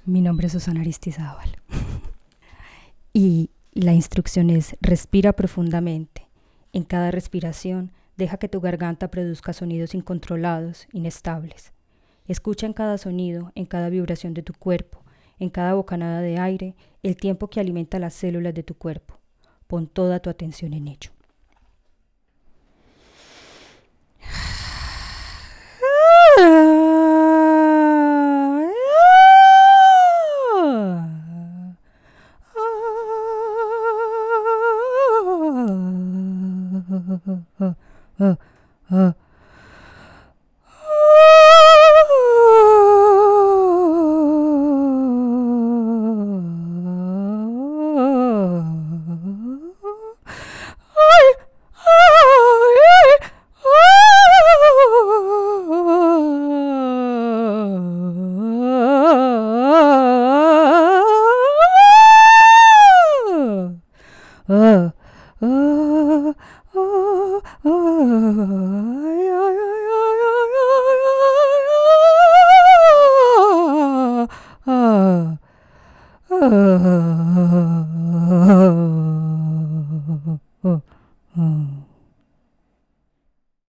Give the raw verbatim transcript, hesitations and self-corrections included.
Mi nombre es Susana Aristizábal y la instrucción es: respira profundamente. En cada respiración, deja que tu garganta produzca sonidos incontrolados, inestables. Escucha en cada sonido, en cada vibración de tu cuerpo, en cada bocanada de aire, el tiempo que alimenta las células de tu cuerpo. Pon toda tu atención en ello.